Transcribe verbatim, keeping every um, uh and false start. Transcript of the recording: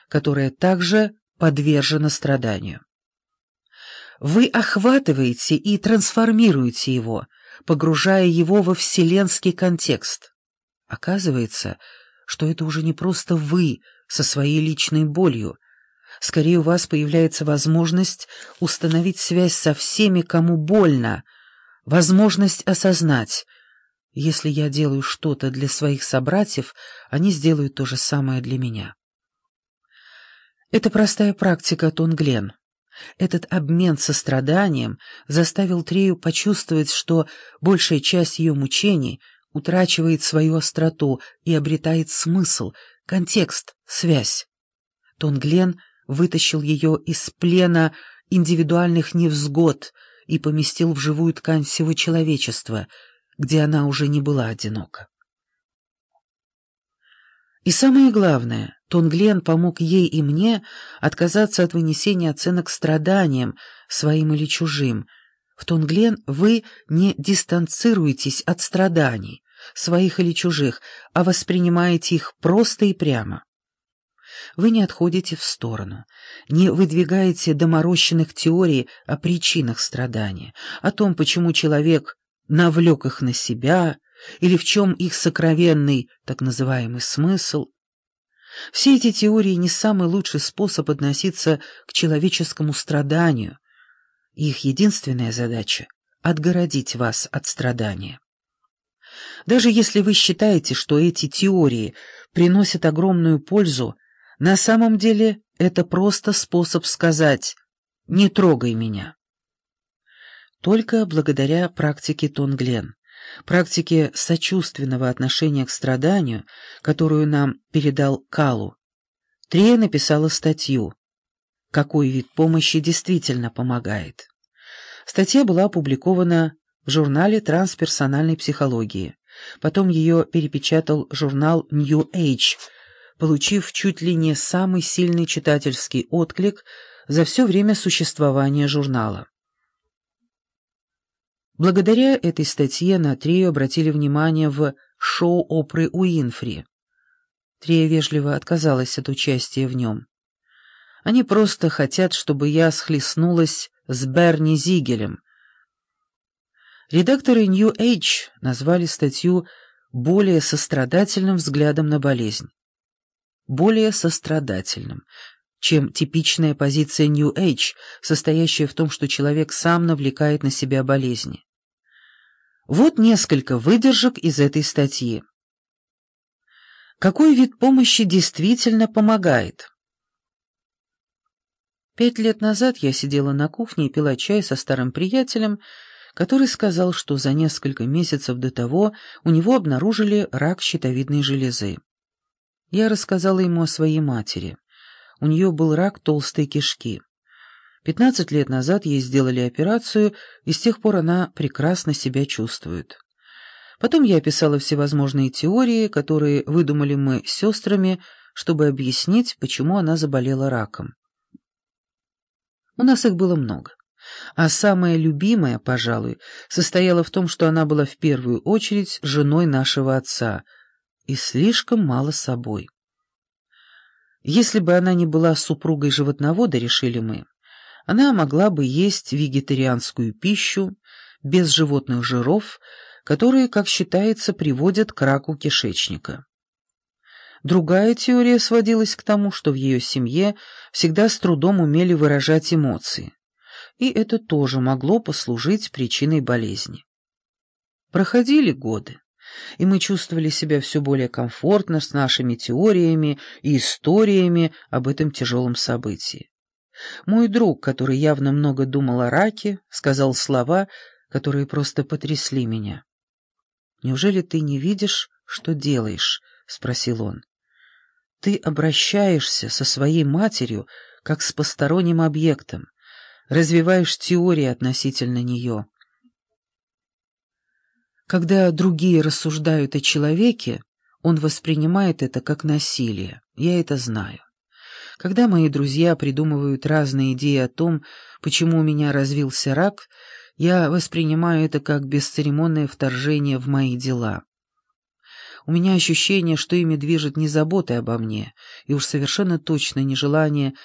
которое также подвержено страданию. Вы охватываете и трансформируете его, погружая его во вселенский контекст. Оказывается, что это уже не просто вы со своей личной болью. Скорее, у вас появляется возможность установить связь со всеми, кому больно, возможность осознать: если я делаю что-то для своих собратьев, они сделают то же самое для меня. Это простая практика Тонглен. Этот обмен состраданием заставил Трею почувствовать, что большая часть ее мучений утрачивает свою остроту и обретает смысл, контекст, связь. Тонглен вытащил ее из плена индивидуальных невзгод и поместил в живую ткань всего человечества, где она уже не была одинока. И самое главное, Тонглен помог ей и мне отказаться от вынесения оценок страданиям, своим или чужим. В Тонглен вы не дистанцируетесь от страданий, своих или чужих, а воспринимаете их просто и прямо. Вы не отходите в сторону, не выдвигаете доморощенных теорий о причинах страдания, о том, почему человек навлек их на себя, или в чем их сокровенный, так называемый, смысл. Все эти теории не самый лучший способ относиться к человеческому страданию. Их единственная задача — отгородить вас от страдания. Даже если вы считаете, что эти теории приносят огромную пользу, на самом деле это просто способ сказать «не трогай меня». Только благодаря практике Тонглен, практике сочувственного отношения к страданию, которую нам передал Калу, Трея написала статью «Какой вид помощи действительно помогает?». Статья была опубликована в журнале трансперсональной психологии. Потом ее перепечатал журнал New Age, получив чуть ли не самый сильный читательский отклик за все время существования журнала. Благодаря этой статье на Трею обратили внимание в шоу Опры Уинфри. Трея вежливо отказалась от участия в нем. Они просто хотят, чтобы я схлестнулась с Берни Зигелем. Редакторы New Age назвали статью более сострадательным взглядом на болезнь. Более сострадательным, чем типичная позиция New Age, состоящая в том, что человек сам навлекает на себя болезни. Вот несколько выдержек из этой статьи. Какой вид помощи действительно помогает? Пять лет назад я сидела на кухне и пила чай со старым приятелем, который сказал, что за несколько месяцев до того у него обнаружили рак щитовидной железы. Я рассказала ему о своей матери. У нее был рак толстой кишки. Пятнадцать лет назад ей сделали операцию, и с тех пор она прекрасно себя чувствует. Потом я описала всевозможные теории, которые выдумали мы с сестрами, чтобы объяснить, почему она заболела раком. У нас их было много. А самая любимая, пожалуй, состояла в том, что она была в первую очередь женой нашего отца и слишком мало собой. Если бы она не была супругой животновода, решили мы, она могла бы есть вегетарианскую пищу, без животных жиров, которые, как считается, приводят к раку кишечника. Другая теория сводилась к тому, что в ее семье всегда с трудом умели выражать эмоции, и это тоже могло послужить причиной болезни. Проходили годы, и мы чувствовали себя все более комфортно с нашими теориями и историями об этом тяжелом событии. Мой друг, который явно много думал о раке, сказал слова, которые просто потрясли меня. «Неужели ты не видишь, что делаешь?» — спросил он. «Ты обращаешься со своей матерью, как с посторонним объектом, развиваешь теории относительно нее. Когда другие рассуждают о человеке, он воспринимает это как насилие, я это знаю. Когда мои друзья придумывают разные идеи о том, почему у меня развился рак, я воспринимаю это как бесцеремонное вторжение в мои дела. У меня ощущение, что ими движет не забота обо мне, и уж совершенно точно не желание